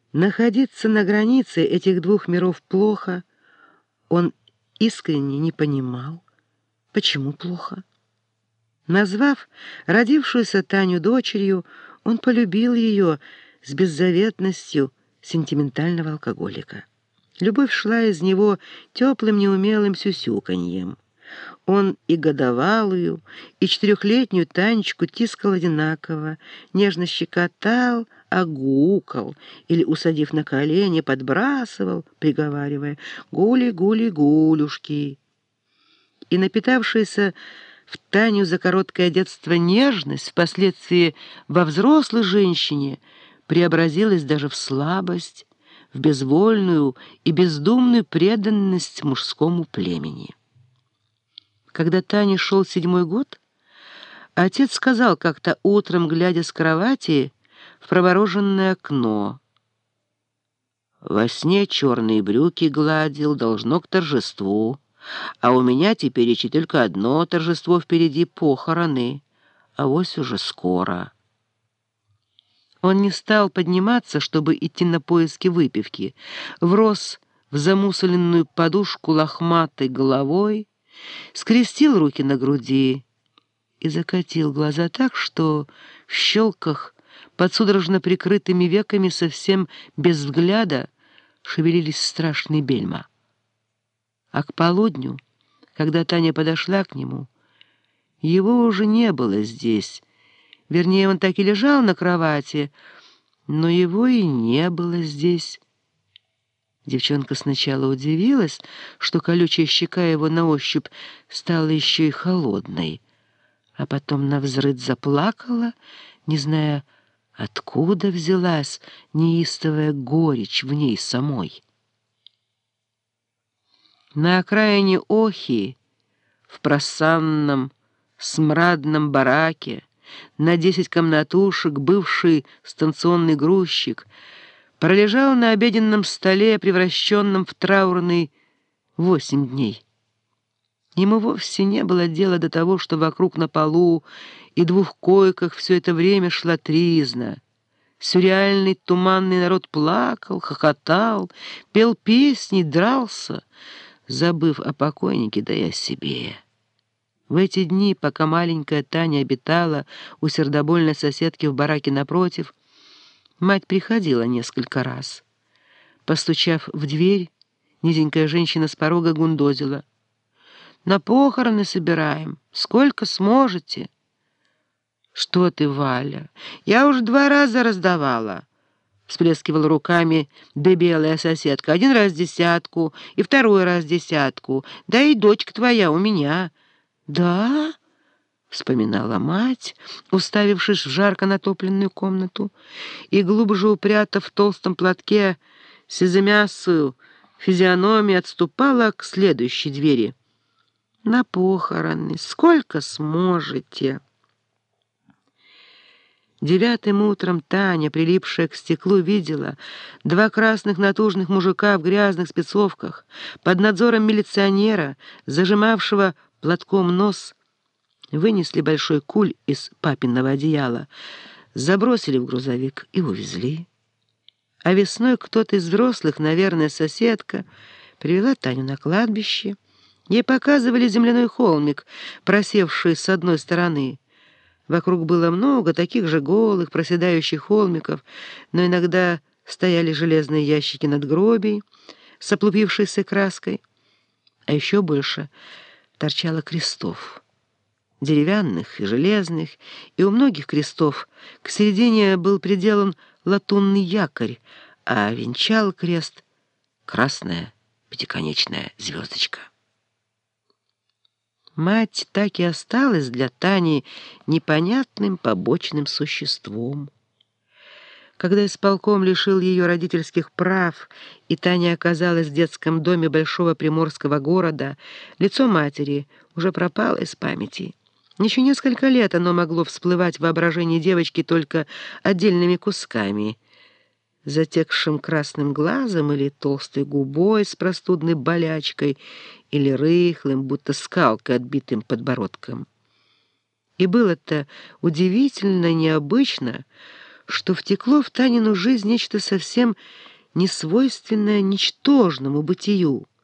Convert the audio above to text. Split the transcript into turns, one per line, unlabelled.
Находиться на границе этих двух миров плохо. Он искренне не понимал, почему плохо. Назвав родившуюся Таню дочерью, он полюбил ее с беззаветностью сентиментального алкоголика. Любовь шла из него теплым неумелым сюсюканьем. Он и годовалую, и четырехлетнюю Танечку тискал одинаково, нежно щекотал, огукал или, усадив на колени, подбрасывал, приговаривая «Гули, гули, гулюшки». И напитавшаяся в Таню за короткое детство нежность впоследствии во взрослой женщине преобразилась даже в слабость, в безвольную и бездумную преданность мужскому племени. Когда Тане шел 7-й год, отец сказал как-то утром, глядя с кровати в промороженное окно: «Во сне черные брюки гладил, должно к торжеству, а у меня теперь еще только одно торжество впереди — похороны, авось уже скоро». Он не стал подниматься, чтобы идти на поиски выпивки, врос в замусоленную подушку лохматой головой, скрестил руки на груди и закатил глаза так, что в щелках под судорожно прикрытыми веками совсем без взгляда шевелились страшные бельма. А к полудню, когда Таня подошла к нему, его уже не было здесь. Вернее, он так и лежал на кровати, но его и не было здесь. Девчонка сначала удивилась, что колючая щека его на ощупь стала еще и холодной, а потом навзрыд заплакала, не зная, откуда взялась неистовая горечь в ней самой. На окраине Охи, в просанном, смрадном бараке, на 10 комнатушек, бывший станционный грузчик пролежал на обеденном столе, превращенном в траурный, 8 дней. Ему вовсе не было дела до того, что вокруг на полу и 2 койках все это время шла тризна. Сюрреальный туманный народ плакал, хохотал, пел песни, дрался, забыв о покойнике, да и о себе. В эти дни, пока маленькая Таня обитала у сердобольной соседки в бараке напротив, мать приходила несколько раз. Постучав в дверь, низенькая женщина с порога гундозила: «На похороны собираем. Сколько сможете?» «Что ты, Валя? Я уже 2 раза раздавала», — всплескивала руками дебелая соседка. «1 раз 10, и 2 раз 10. Да и дочка твоя у меня». «Да?» — вспоминала мать, уставившись в жарко натопленную комнату, и, глубже упрятав в толстом платке сизомясую физиономию, отступала к следующей двери. «На похороны. Сколько сможете?» 9-м утром Таня, прилипшая к стеклу, видела 2 красных натужных мужика в грязных спецовках под надзором милиционера, зажимавшего платком нос, вынесли большой куль из папиного одеяла, забросили в грузовик и увезли. А весной кто-то из взрослых, наверное, соседка, привела Таню на кладбище. Ей показывали земляной холмик, просевший с одной стороны. Вокруг было много таких же голых, проседающих холмиков, но иногда стояли железные ящики надгробий с облупившейся краской, а еще больше торчало крестов, деревянных и железных, и у многих крестов к середине был приделан латунный якорь, а венчал крест красная пятиконечная звездочка. Мать так и осталась для Тани непонятным побочным существом. Когда исполком лишил ее родительских прав, и Таня оказалась в детском доме большого приморского города, лицо матери уже пропало из памяти. Еще несколько лет оно могло всплывать в воображении девочки только отдельными кусками, затекшим красным глазом или толстой губой с простудной болячкой, или рыхлым, будто скалкой, отбитым подбородком. И было-то удивительно необычно, что втекло в Танину жизнь нечто совсем несвойственное ничтожному бытию.